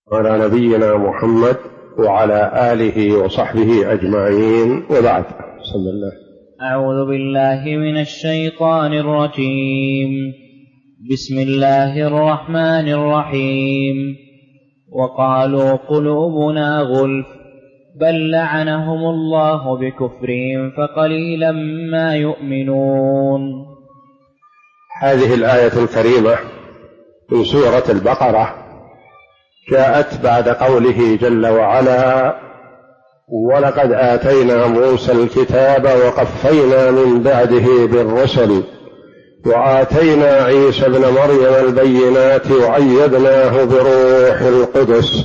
على نبينا محمد وعلى آله وصحبه أجمعين، وبعد. بسم الله. أعوذ بالله من الشيطان الرجيم. بسم الله الرحمن الرحيم. وقالوا قلوبنا غلف بل لعنهم الله بكفرهم فقليلا ما يؤمنون. هذه الآية الكريمة من سورة البقرة جاءت بعد قوله جل وعلا: ولقد آتينا موسى الكتاب وقفينا من بعده بالرسل وآتينا عيسى ابن مريم البينات وأيدناه بروح القدس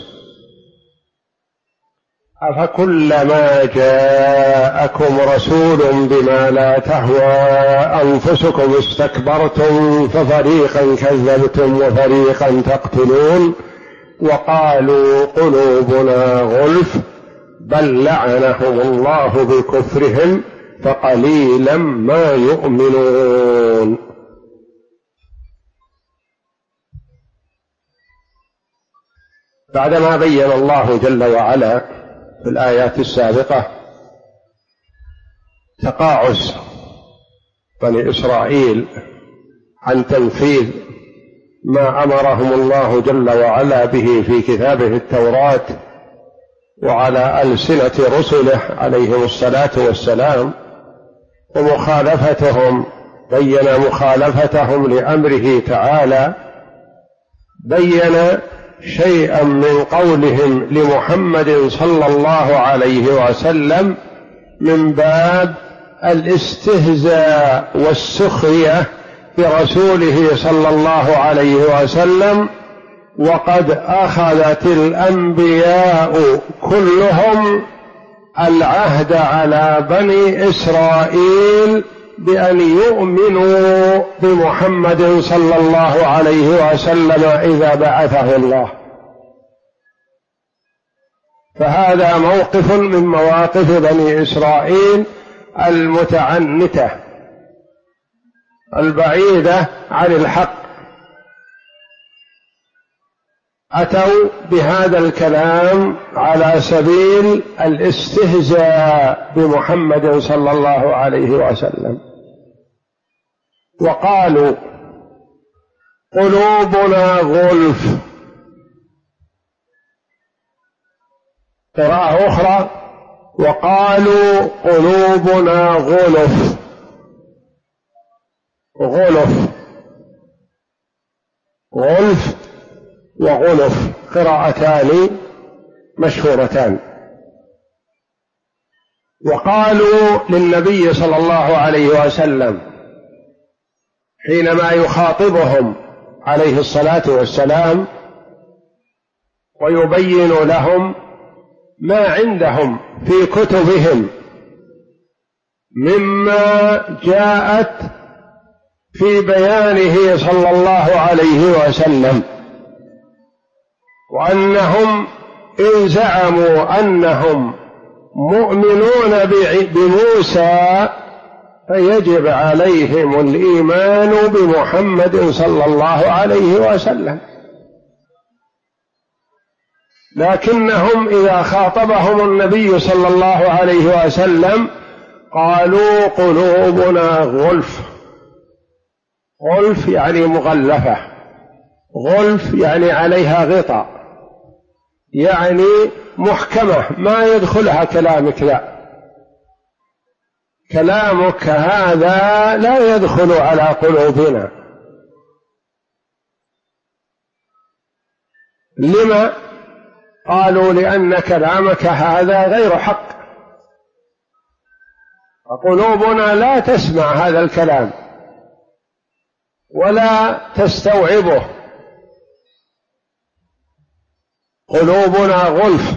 أفكلما جاءكم رسول بما لا تهوى أنفسكم استكبرتم ففريقا كذبتم وفريقا تقتلون وقالوا قلوبنا غلف بل لعنهم الله بكفرهم فقليلا ما يؤمنون. بعدما بين الله جل وعلا في الآيات السابقة تقاعس بني إسرائيل عن تنفيذ ما أمرهم الله جل وعلا به في كتابه التوراة وعلى ألسنة رسله عليهم الصلاة والسلام، ومخالفتهم، بين مخالفتهم لأمره تعالى، بين شيئا من قولهم لمحمد صلى الله عليه وسلم من باب الاستهزاء والسخرية برسوله صلى الله عليه وسلم. وقد أخذت الأنبياء كلهم العهد على بني إسرائيل بأن يؤمنوا بمحمد صلى الله عليه وسلم إذا بعثه الله، فهذا موقف من مواقف بني إسرائيل المتعنتة البعيدة عن الحق. أتوا بهذا الكلام على سبيل الاستهزاء بمحمد صلى الله عليه وسلم، وقالوا قلوبنا غلف. قراءة أخرى وقالوا قلوبنا غلف. غلف، غلف وغلف قراءتان مشهورتان. وقالوا للنبي صلى الله عليه وسلم حينما يخاطبهم عليه الصلاة والسلام ويبين لهم ما عندهم في كتبهم مما جاءت في بيانه صلى الله عليه وسلم، وأنهم إن زعموا أنهم مؤمنون بموسى فيجب عليهم الإيمان بمحمد صلى الله عليه وسلم، لكنهم إذا خاطبهم النبي صلى الله عليه وسلم قالوا قلوبنا غلف. غلف يعني مغلفة، غلف يعني عليها غطاء، يعني محكمة ما يدخلها كلامك، لا، كلامك هذا لا يدخل على قلوبنا. لما؟ قالوا لأن كلامك هذا غير حق، وقلوبنا لا تسمع هذا الكلام ولا تستوعبه. قلوبنا غلف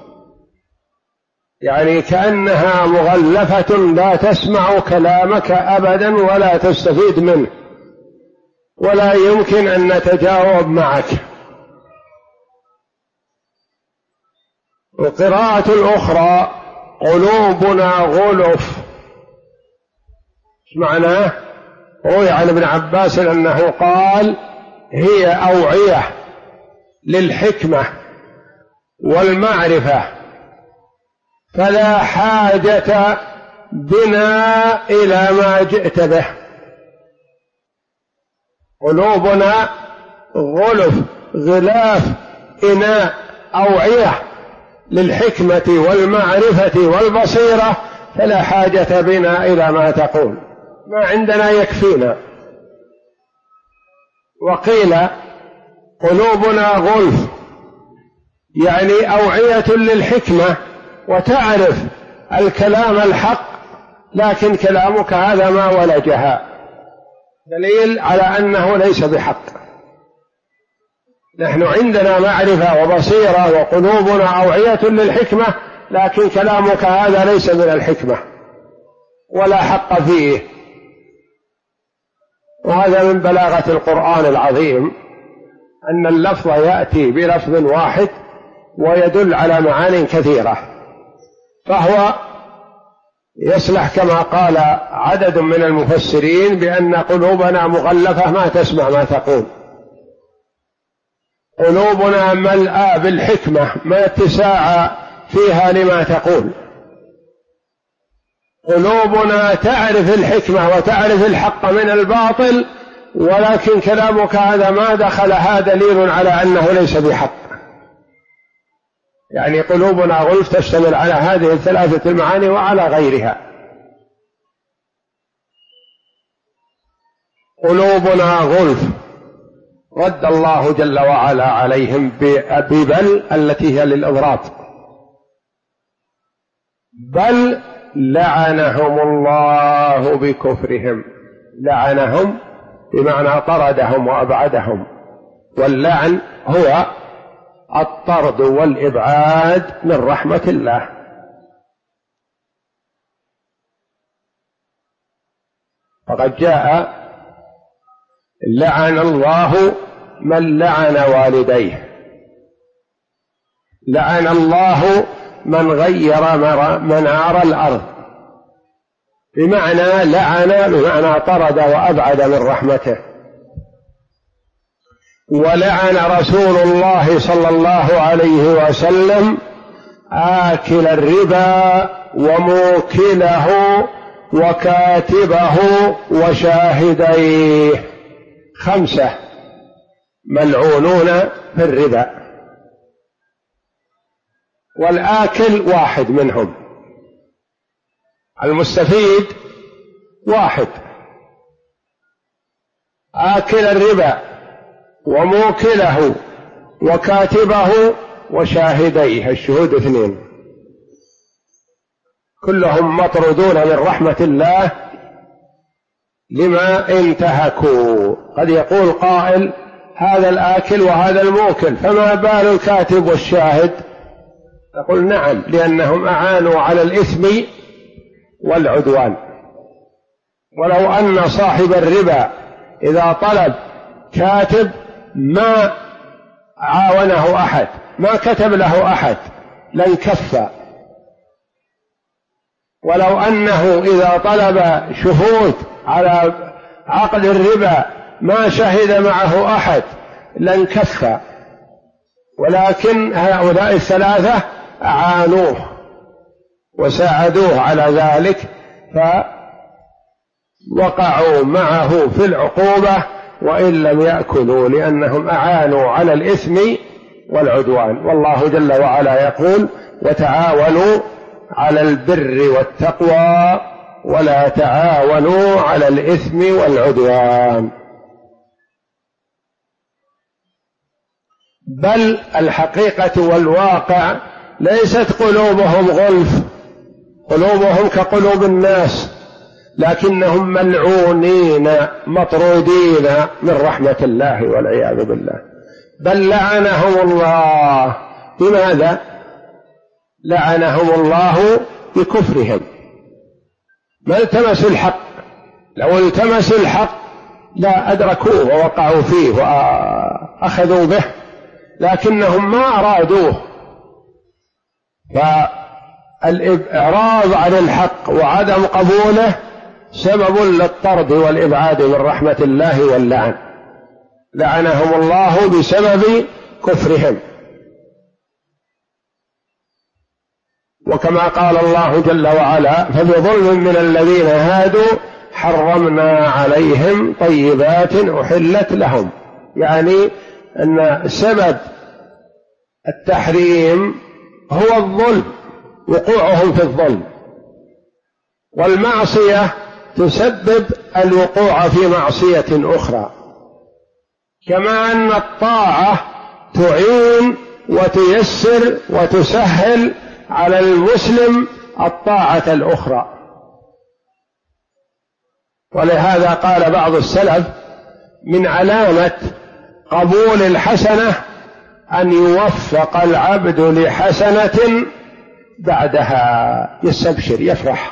يعني كأنها مغلفة لا تسمع كلامك أبدا ولا تستفيد منه ولا يمكن أن نتجاوب معك. القراءة الأخرى قلوبنا غلف، معناه روي عن ابن عباس أنه قال هي أوعية للحكمة والمعرفة، فلا حاجة بنا إلى ما جئت به. قلوبنا غلاف إناء أوعية للحكمة والمعرفة والبصيرة، فلا حاجة بنا إلى ما تقول، ما عندنا يكفينا. وقيل قلوبنا غلف، يعني أوعية للحكمة، وتعرف الكلام الحق، لكن كلامك هذا ما ولجها، دليل على أنه ليس بحق. نحن عندنا معرفة وبصيرة وقلوبنا أوعية للحكمة، لكن كلامك هذا ليس من الحكمة ولا حق فيه. وهذا من بلاغة القرآن العظيم، أن اللفظ يأتي بلفظ واحد ويدل على معان كثيرة، فهو يصلح كما قال عدد من المفسرين بأن قلوبنا مغلفة ما تسمع ما تقول، قلوبنا ملأى بالحكمة ما اتساع فيها لما تقول، قلوبنا تعرف الحكمة وتعرف الحق من الباطل، ولكن كلامك هذا ما دخلها دليل على أنه ليس بحق. يعني قلوبنا غلف تشتمل على هذه الثلاثة المعاني وعلى غيرها. قلوبنا غلف، رد الله جل وعلا عليهم ببل التي هي للإضراب، بل لعنهم الله بكفرهم. لعنهم بمعنى طردهم وأبعدهم، واللعن هو الطرد والإبعاد من رحمة الله. فقد جاء لعن الله من لعن والديه، لعن الله من غير منار الأرض، بمعنى لعن بمعنى طرد وأبعد من رحمته. ولعن رسول الله صلى الله عليه وسلم آكل الربا وموكله وكاتبه وشاهديه، 5 ملعونون في الربا، والآكل واحد منهم، المستفيد واحد. آكل الربا وموكله وكاتبه وشاهديه، الشهود 2، كلهم مطرودون من رحمة الله لما انتهكوا. قد يقول قائل هذا الآكل وهذا الموكل، فما بال الكاتب والشاهد؟ نقول نعم، لأنهم أعانوا على الإثم والعدوان. ولو أن صاحب الربا إذا طلب كاتب ما عاونه أحد، ما كتب له أحد، لانكفى. ولو أنه إذا طلب شهود على عقد الربا ما شهد معه أحد، لانكفى. ولكن هؤلاء الثلاثة أعانوه وساعدوه على ذلك، فوقعوا معه في العقوبة وإن لم يأكلوا، لأنهم أعانوا على الإثم والعدوان. والله جل وعلا يقول وتعاونوا على البر والتقوى ولا تعاونوا على الإثم والعدوان. بل الحقيقة والواقع ليست قلوبهم غلف، قلوبهم كقلوب الناس، لكنهم ملعونين مطرودين من رحمة الله والعياذ بالله. بل لعنهم الله. بماذا؟ لعنهم الله بكفرهم، ما التمسوا الحق. لو التمسوا الحق لا أدركوه ووقعوا فيه وأخذوا به، لكنهم ما أرادوه. فالإعراض عن الحق وعدم قبوله سبب للطرد والإبعاد من رحمة الله واللعن. لعنهم الله بسبب كفرهم. وكما قال الله جل وعلا: فبظلم من الذين هادوا حرمنا عليهم طيبات أحلت لهم. يعني أن سبب التحريم هو الظلم، وقوعهم في الظلم، والمعصية تسبب الوقوع في معصية أخرى، كما أن الطاعة تعين وتيسر وتسهل على المسلم الطاعة الأخرى. ولهذا قال بعض السلف: من علامة قبول الحسنة أن يوفق العبد لحسنة بعدها، يستبشر يفرح.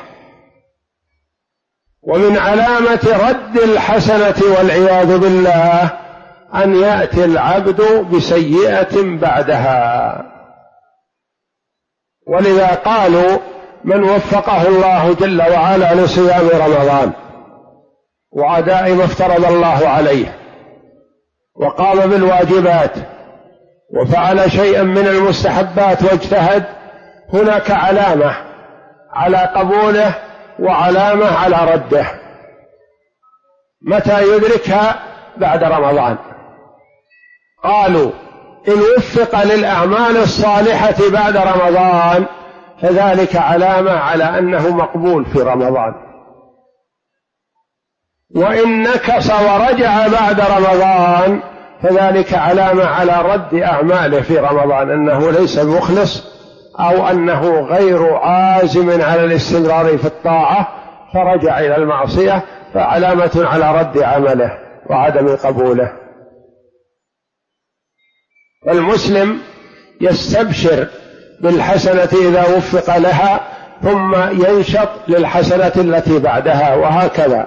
ومن علامة رد الحسنة والعياذ بالله أن يأتي العبد بسيئة بعدها. ولذا قالوا: من وفقه الله جل وعلا لصيام رمضان وأداء ما افترض الله عليه وقام بالواجبات وفعل شيئا من المستحبات واجتهد، هناك علامة على قبوله وعلامة على رده. متى يدركها؟ بعد رمضان. قالوا: إن وفق للأعمال الصالحة بعد رمضان فذلك علامة على أنه مقبول في رمضان، وإن نكص ورجع بعد رمضان فذلك علامة على رد أعماله في رمضان، أنه ليس مخلص أو أنه غير عازم على الاستمرار في الطاعة فرجع إلى المعصية، فعلامة على رد عمله وعدم قبوله. المسلم يستبشر بالحسنة إذا وفق لها، ثم ينشط للحسنة التي بعدها، وهكذا.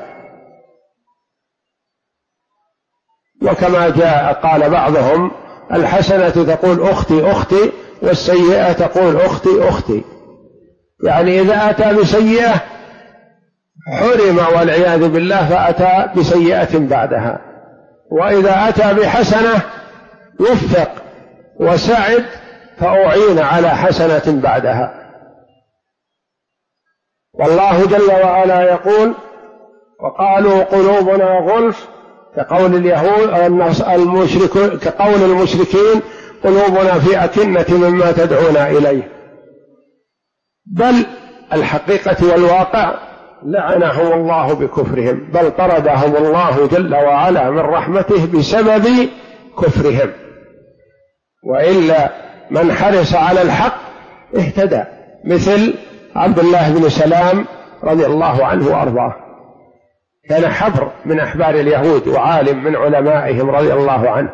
وكما جاء قال بعضهم: الحسنة تقول أختي أختي، والسيئة تقول أختي أختي. يعني إذا أتى بسيئة حرم والعياذ بالله فأتى بسيئة بعدها، وإذا أتى بحسنة وفق وسعد فأعين على حسنة بعدها. والله جل وعلا يقول: وقالوا قلوبنا غلف، كقول اليهود كقول المشركين: قلوبنا في أكنة مما تدعونا إليه. بل الحقيقة والواقع لعنهم الله بكفرهم، بل طردهم الله جل وعلا من رحمته بسبب كفرهم، وإلا من حرص على الحق اهتدى، مثل عبد الله بن سلام رضي الله عنه وأرضاه، كان حبر من أحبار اليهود وعالم من علمائهم رضي الله عنه،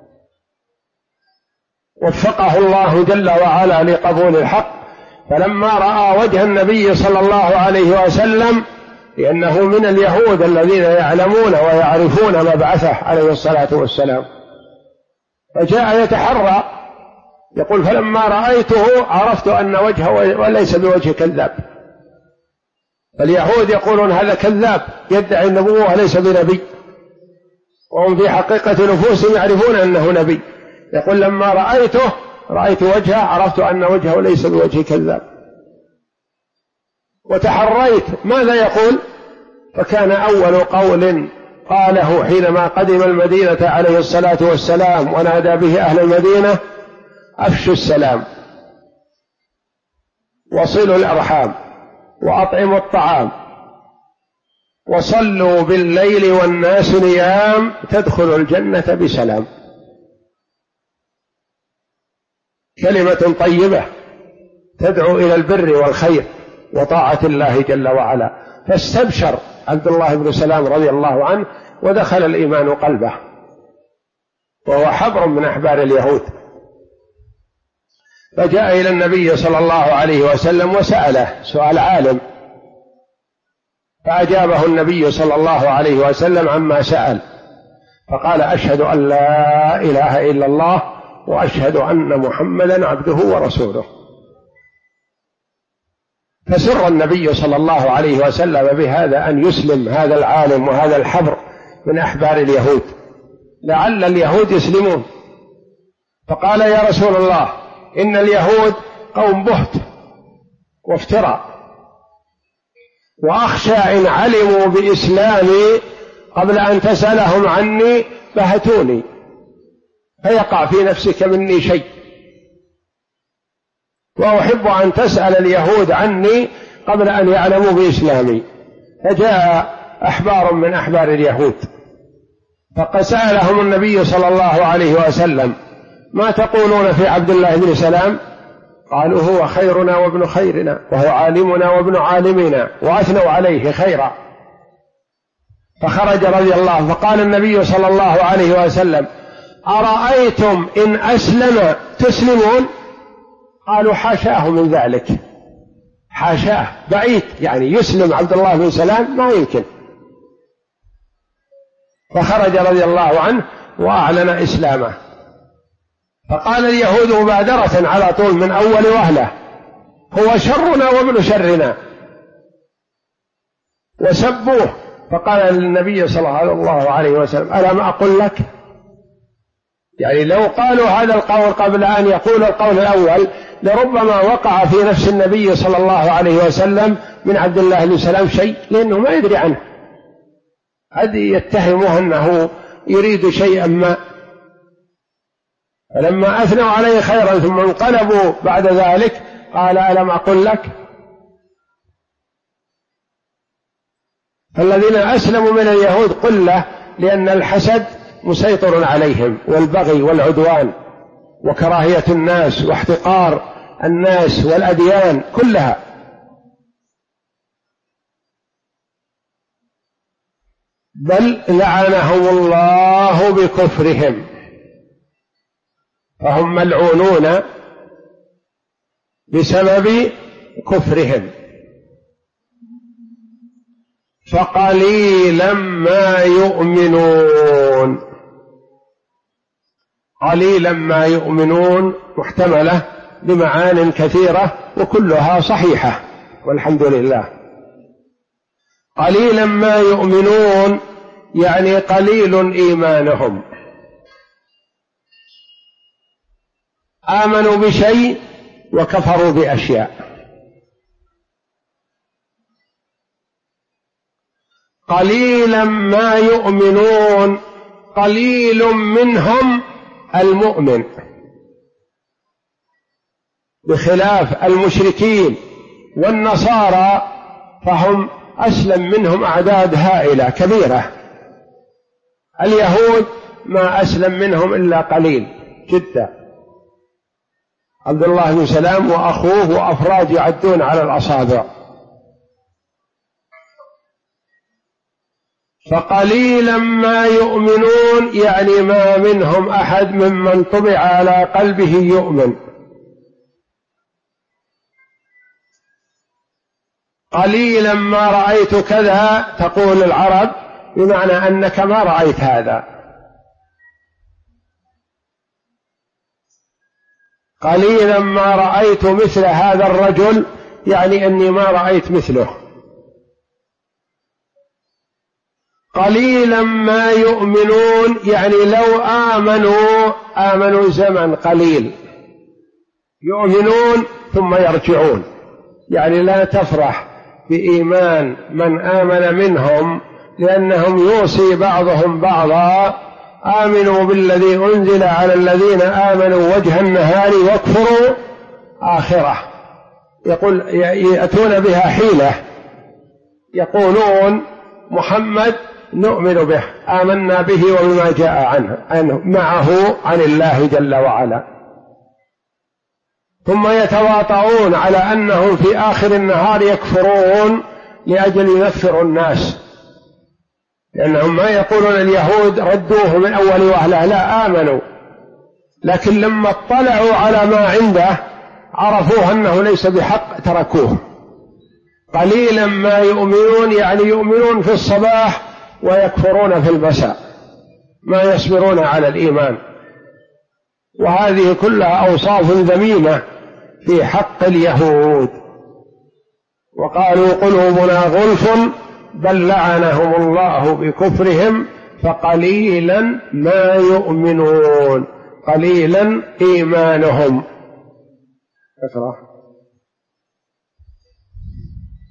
وفقه الله جل وعلا لقبول الحق. فلما رأى وجه النبي صلى الله عليه وسلم، لأنه من اليهود الذين يعلمون ويعرفون مبعثه عليه الصلاة والسلام، فجاء يتحرى، يقول: فلما رأيته عرفت أن وجهه وليس بوجه كذاب. اليهود يقولون هذا كذاب يدعي النبوة وليس بنبي، وهم في حقيقة نفوسهم يعرفون أنه نبي. يقول: لما رأيت وجهه عرفت أن وجهه ليس بوجه كذاب، وتحريت ماذا يقول. فكان أول قول قاله حينما قدم المدينة عليه الصلاة والسلام ونادى به أهل المدينة: أفشوا السلام، وصلوا الأرحام، وأطعموا الطعام، وصلوا بالليل والناس نيام، تدخلوا الجنة بسلام. كلمة طيبة تدعو إلى البر والخير وطاعة الله جل وعلا. فاستبشر عبد الله بن سلام رضي الله عنه، ودخل الإيمان قلبه، وهو حبر من أحبار اليهود. فجاء إلى النبي صلى الله عليه وسلم وسأله سؤال عالم، فأجابه النبي صلى الله عليه وسلم عما سأل، فقال: أشهد أن لا إله إلا الله وأشهد أن محمدا عبده ورسوله. فسر النبي صلى الله عليه وسلم بهذا أن يسلم هذا العالم وهذا الحبر من أحبار اليهود، لعل اليهود يسلمون. فقال: يا رسول الله، إن اليهود قوم بهت وافتراء. وأخشى إن علموا بإسلامي قبل أن تسألهم عني بهتوني فيقع في نفسك مني شيء، وأحب أن تسأل اليهود عني قبل أن يعلموا بإسلامي. فجاء أحبار من أحبار اليهود فسألهم النبي صلى الله عليه وسلم: ما تقولون في عبد الله بن سلام؟ قالوا: هو خيرنا وابن خيرنا وهو عالمنا وابن عالمنا، وأثنوا عليه خيرا. فخرج رضي الله فقال النبي صلى الله عليه وسلم: أرأيتم إن أسلم تسلمون؟ قالوا: حاشاه من ذلك، حاشاه، بعيد، يعني يسلم عبد الله بن سلام ما يمكن. فخرج رضي الله عنه وأعلن إسلامه. فقال اليهود مبادرة على طول من أول وهلة: هو شرنا وابن شرنا، وسبوه. فقال للنبي صلى الله عليه وسلم: ألم أقل لك؟ يعني لو قالوا هذا القول قبل أن يقول القول الأول لربما وقع في نفس النبي صلى الله عليه وسلم من عبد الله بن سلام شيء، لأنه ما يدري عنه، قد يتهمه أنه يريد شيئا ما. فلما أثنوا عليه خيرا ثم انقلبوا بعد ذلك قال: ألم أقل لك؟ فالذين أسلموا من اليهود قلة، لأن الحسد مسيطر عليهم، والبغي والعدوان وكراهية الناس واحتقار الناس والأديان كلها. بل لعنهم الله بكفرهم، فهم ملعونون بسبب كفرهم. فقليلا ما يؤمنون. قليلا ما يؤمنون محتملة بمعان كثيرة وكلها صحيحة والحمد لله. قليلا ما يؤمنون يعني قليل إيمانهم، آمنوا بشيء وكفروا بأشياء. قليلا ما يؤمنون، قليل منهم المؤمن، بخلاف المشركين والنصارى فهم أسلم منهم أعداد هائلة كبيرة. اليهود ما أسلم منهم إلا قليل جدا، عبد الله بن سلام وأخوه وأفراد يعدون على الأصابع. فقليلا ما يؤمنون يعني ما منهم أحد ممن طبع على قلبه يؤمن. قليلا ما رأيت كذا تقول العرب بمعنى أنك ما رأيت هذا. قليلا ما رأيت مثل هذا الرجل يعني أني ما رأيت مثله. قليلا ما يؤمنون يعني لو آمنوا زمن قليل، يؤمنون ثم يرجعون، يعني لا تفرح بإيمان من آمن منهم، لأنهم يوصي بعضهم بعضا: آمنوا بالذي أنزل على الذين آمنوا وجه النهار واكفروا آخره. يقول يأتون بها حيلة، يقولون محمد نؤمن به، آمنا به وبما جاء عنه معه عن الله جل وعلا، ثم يتواطؤون على أنهم في آخر النهار يكفرون لأجل ينفروا الناس، لأنهم ما يقولون اليهود ردوه من أول وهلة، لا، آمنوا، لكن لما اطلعوا على ما عنده عرفوه أنه ليس بحق تركوه. قليلا ما يؤمنون يعني يؤمنون في الصباح ويكفرون في المساء، ما يصبرون على الإيمان. وهذه كلها أوصاف ذميمة في حق اليهود. وقالوا قلوبنا غلف بل لعنهم الله بكفرهم فقليلا ما يؤمنون، قليلا إيمانهم.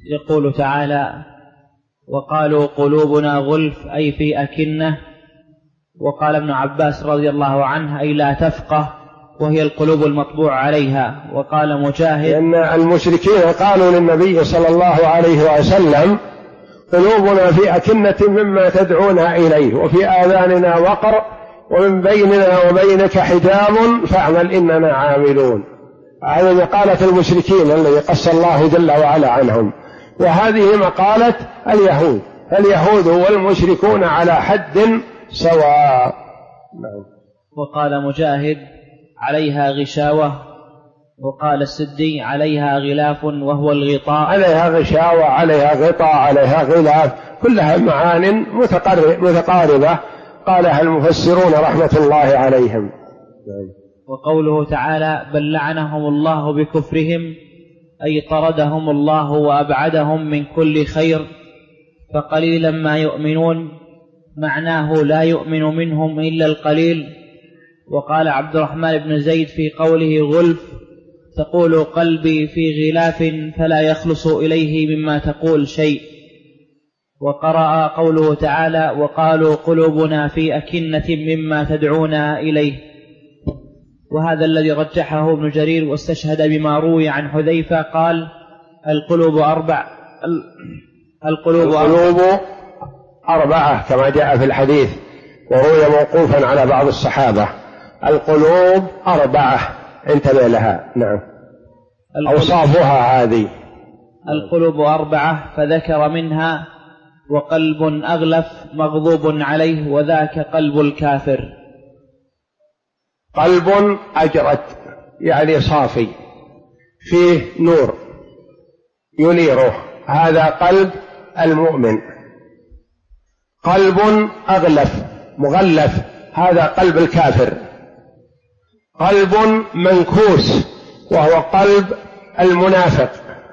يقول تعالى: وقالوا قلوبنا غلف أي في أكنة. وقال ابن عباس رضي الله عنه: أي لا تفقه، وهي القلوب المطبوع عليها. وقال مجاهد: لأن المشركين قالوا للنبي صلى الله عليه وسلم: قلوبنا في أكنة مما تدعونا إليه، وفي آذاننا وقر، ومن بيننا وبينك حجاب فاعمل إننا عاملون. هذه مقالة المشركين الذي قص الله جل وعلا عنهم، وهذه مقالة اليهود، فاليهود والمشركون على حد سواء. وقال مجاهد: عليها غشاوة. وقال السدي: عليها غلاف وهو الغطاء. عليها غشاوة، عليها غطاء، عليها غلاف، كلها معان متقاربة قالها المفسرون رحمة الله عليهم. وقوله تعالى: بل لعنهم الله بكفرهم، أي طردهم الله وأبعدهم من كل خير، فقليلا ما يؤمنون، معناه لا يؤمن منهم إلا القليل. وقال عبد الرحمن بن زيد في قوله غلف: تقول قلبي في غلاف فلا يخلص إليه مما تقول شيء. وقرأ قوله تعالى: وقالوا قلوبنا في أكنة مما تدعونا إليه. وهذا الذي رجحه ابن جرير، واستشهد بما روي عن حذيفة قال: القلوب أربعة كما جاء في الحديث، وروي موقوفا على بعض الصحابة. القلوب أربعة، انتبه لها. نعم، أوصافها هذه. القلوب أربعة، فذكر منها: وقلب أغلف مغضوب عليه، وذاك قلب الكافر. قلب أجرد يعني صافي، فيه نور ينيره، هذا قلب المؤمن. قلب أغلف مغلف، هذا قلب الكافر. قلب منكوس، وهو قلب المنافق.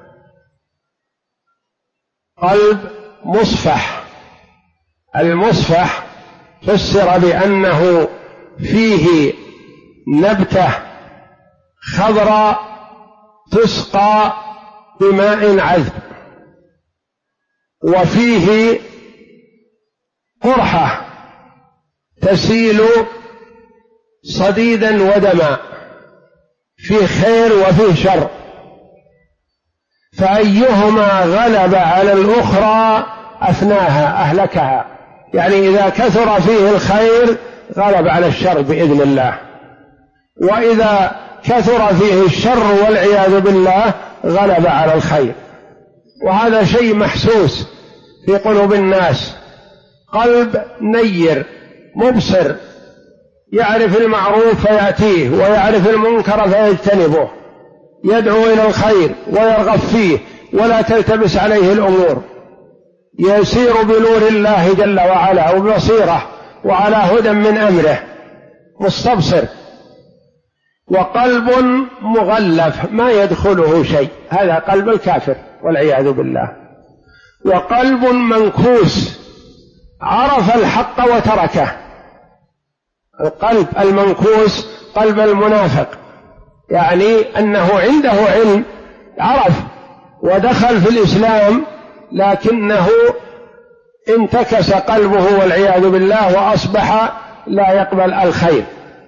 قلب مصفح، المصفح فسر بأنه فيه نبتة خضراء تسقى بماء عذب، وفيه قرحة تسيل صديدا ودما، فيه خير وفيه شر، فأيهما غلب على الأخرى أفناها أهلكها. يعني إذا كثر فيه الخير غلب على الشر بإذن الله، وإذا كثر فيه الشر والعياذ بالله غلب على الخير. وهذا شيء محسوس في قلوب الناس. قلب نير مبصر، يعرف المعروف فيأتيه، ويعرف المنكر فيجتنبه، يدعو إلى الخير ويرغب فيه، ولا تلتبس عليه الأمور، يسير بنور الله جل وعلا وبصيرة وعلى هدى من أمره، مستبصر. وقلب مغلف ما يدخله شيء، هذا قلب الكافر والعياذ بالله. وقلب منكوس، عرف الحق وتركه. القلب المنكوس قلب المنافق، يعني أنه عنده علم، عرف ودخل في الإسلام، لكنه انتكس قلبه والعياذ بالله، وأصبح لا يقبل الخير.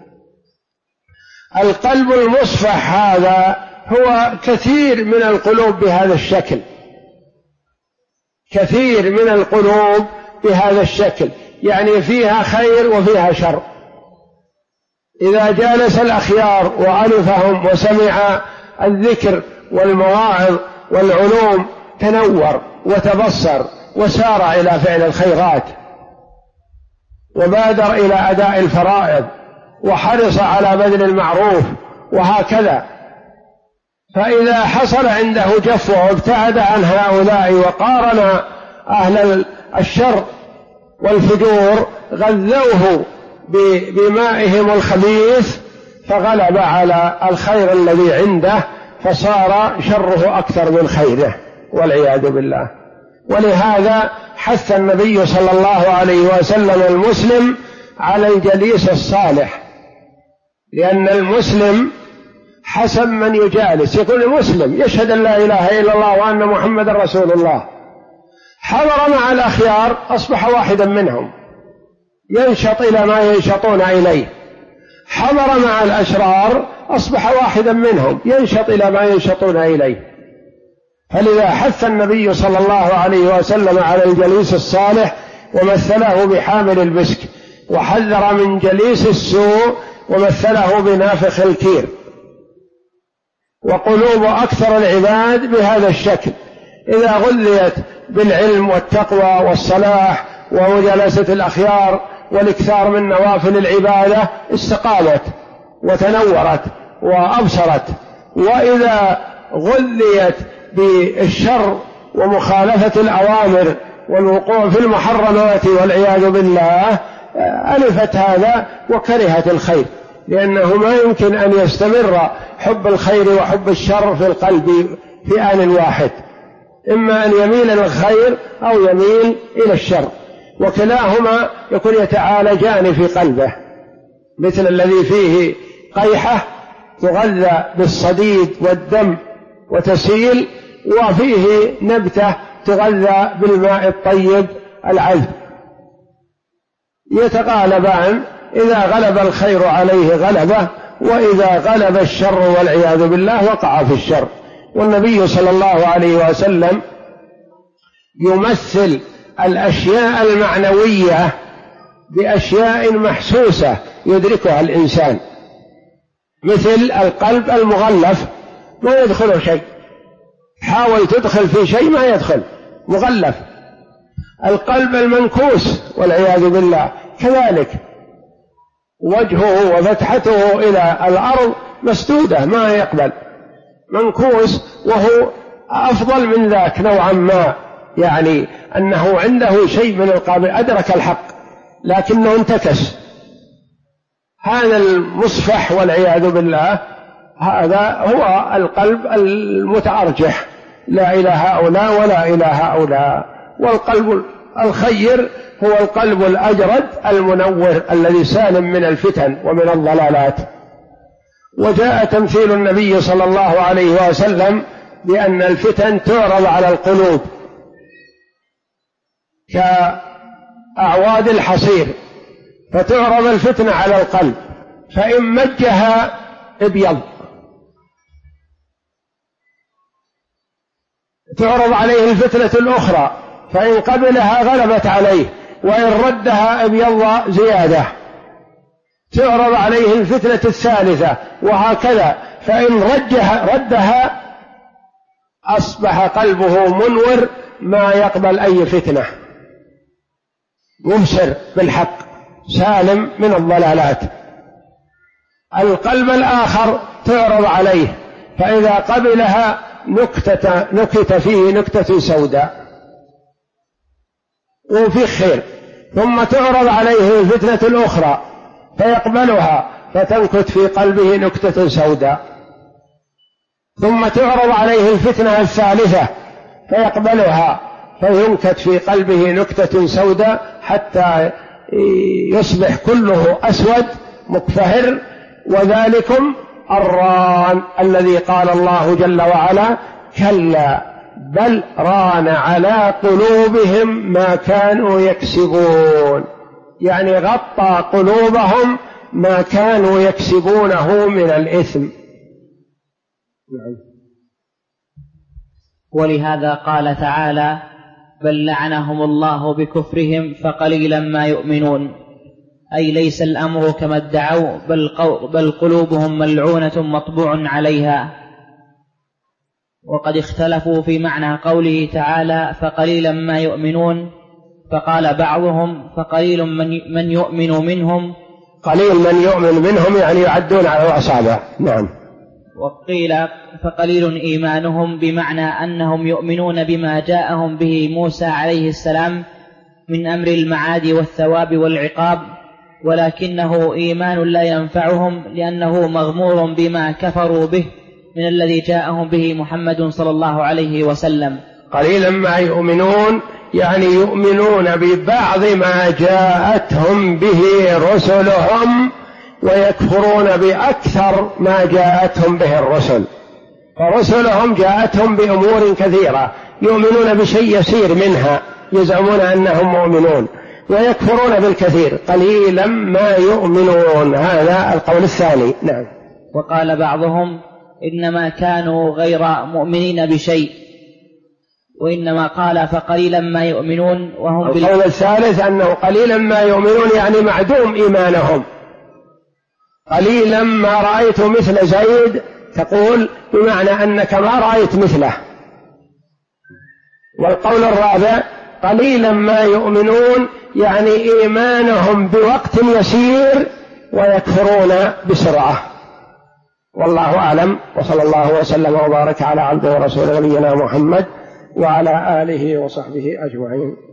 القلب المصفح هذا هو كثير من القلوب بهذا الشكل، كثير من القلوب بهذا الشكل، يعني فيها خير وفيها شر. إذا جالس الأخيار وألفهم وسمع الذكر والمواعظ والعلوم تنور وتبصر، وسار إلى فعل الخيرات، وبادر إلى أداء الفرائض، وحرص على بذل المعروف، وهكذا. فإذا حصل عنده جفوة وابتعد عن هؤلاء وقارن أهل الشر والفجور، غذوه بمائهم الخبيث، فغلب على الخير الذي عنده، فصار شره أكثر من خيره والعياذ بالله. ولهذا حث النبي صلى الله عليه وسلم المسلم على الجليس الصالح، لأن المسلم حسب من يجالس، يكون مسلم يشهد أن لا إله إلا الله وأن محمد رسول الله، حضر مع الأخيار أصبح واحدا منهم ينشط إلى ما ينشطون إليه، حضر مع الأشرار أصبح واحدا منهم ينشط إلى ما ينشطون إليه. فلذا حث النبي صلى الله عليه وسلم على الجليس الصالح ومثله بحامل المسك، وحذر من جليس السوء ومثله بنافخ الكير. وقلوب أكثر العباد بهذا الشكل إذا غذيت بالعلم والتقوى والصلاح ومجالسة الأخيار والإكثار من نوافل العبادة استقامت وتنورت وأبصرت. وإذا غذيت بالشر ومخالفة الأوامر والوقوع في المحرمات والعياذ بالله ألفت هذا وكرهت الخير، لأنه ما يمكن أن يستمر حب الخير وحب الشر في القلب في آن واحد، إما أن يميل إلى الخير أو يميل إلى الشر، وكلاهما يكون يتعالجان في قلبه، مثل الذي فيه قيحة تغذى بالصديد والدم وتسيل، وفيه نبتة تغذى بالماء الطيب العذب، يتغالبان، إذا غلب الخير عليه غلبه، وإذا غلب الشر والعياذ بالله وقع في الشر. والنبي صلى الله عليه وسلم يمثل الأشياء المعنوية بأشياء محسوسة يدركها الإنسان، مثل القلب المغلف ما يدخله شيء، حاول تدخل في شيء ما يدخل، مغلف. القلب المنكوس والعياذ بالله كذلك، وجهه وفتحته إلى الأرض مسدودة ما يقبل، منكوس، وهو أفضل من ذاك نوعا ما، يعني أنه عنده شيء من القابل، أدرك الحق لكنه انتكس. هذا المصفح والعياذ بالله هذا هو القلب المتأرجح، لا إلى هؤلاء ولا إلى هؤلاء. والقلب الخير هو القلب الأجرد المنور الذي سالم من الفتن ومن الضلالات. وجاء تمثيل النبي صلى الله عليه وسلم بأن الفتن تعرض على القلوب كأعواد الحصير، فتعرض الفتنة على القلب، فإن مجها ابيض، تعرض عليه الفتنة الأخرى، فإن قبلها غلبت عليه، وإن ردها ابيض زيادة، تعرض عليه الفتنة الثالثة، وهكذا، فإن ردها أصبح قلبه منور ما يقبل أي فتنة، مبصر بالحق سالم من الضلالات. القلب الآخر تعرض عليه، فإذا قبلها نكت فيه نكتة سوداء وفي خير، ثم تعرض عليه الفتنة الأخرى فيقبلها فتنكت في قلبه نكتة سوداء، ثم تعرض عليه الفتنة الثالثة فيقبلها فينكت في قلبه نكتة سوداء حتى يصبح كله أسود مكفهر. وذلكم الران الذي قال الله جل وعلا: كلا بل ران على قلوبهم ما كانوا يكسبون، يعني غطى قلوبهم ما كانوا يكسبونه من الإثم. ولهذا قال تعالى: بل لعنهم الله بكفرهم فقليلا ما يؤمنون، أي ليس الأمر كما ادعوا، بل قلوبهم ملعونة مطبوع عليها. وقد اختلفوا في معنى قوله تعالى: فقليلا ما يؤمنون، فقال بعضهم: فقليل من يؤمن منهم. قليل من يؤمن منهم يعني يعدون على الأصابع. نعم. وقيل: فقليل إيمانهم، بمعنى أنهم يؤمنون بما جاءهم به موسى عليه السلام من أمر المعاد والثواب والعقاب، ولكنه إيمان لا ينفعهم لأنه مغمور بما كفروا به من الذي جاءهم به محمد صلى الله عليه وسلم. قليلا ما يؤمنون يعني يؤمنون ببعض ما جاءتهم به رسلهم، ويكفرون بأكثر ما جاءتهم به الرسل، فرسلهم جاءتهم بأمور كثيرة يؤمنون بشيء يسير منها، يزعمون أنهم مؤمنون، ويكفرون بالكثير، قليلا ما يؤمنون. هذا القول الثاني. نعم. وقال بعضهم إنما كانوا غير مؤمنين بشيء، وإنما قال فقليلا ما يؤمنون وهم القول الثالث أنه قليلا ما يؤمنون يعني معدوم إيمانهم، قليلا ما رأيت مثل زيد تقول بمعنى أنك ما رأيت مثله. والقول الرابع قليلا ما يؤمنون يعني إيمانهم بوقت يسير ويكفرون بسرعة. والله أعلم، وصلى الله وسلم وبارك على عبده ورسوله نبينا محمد وعلى آله وصحبه أجمعين.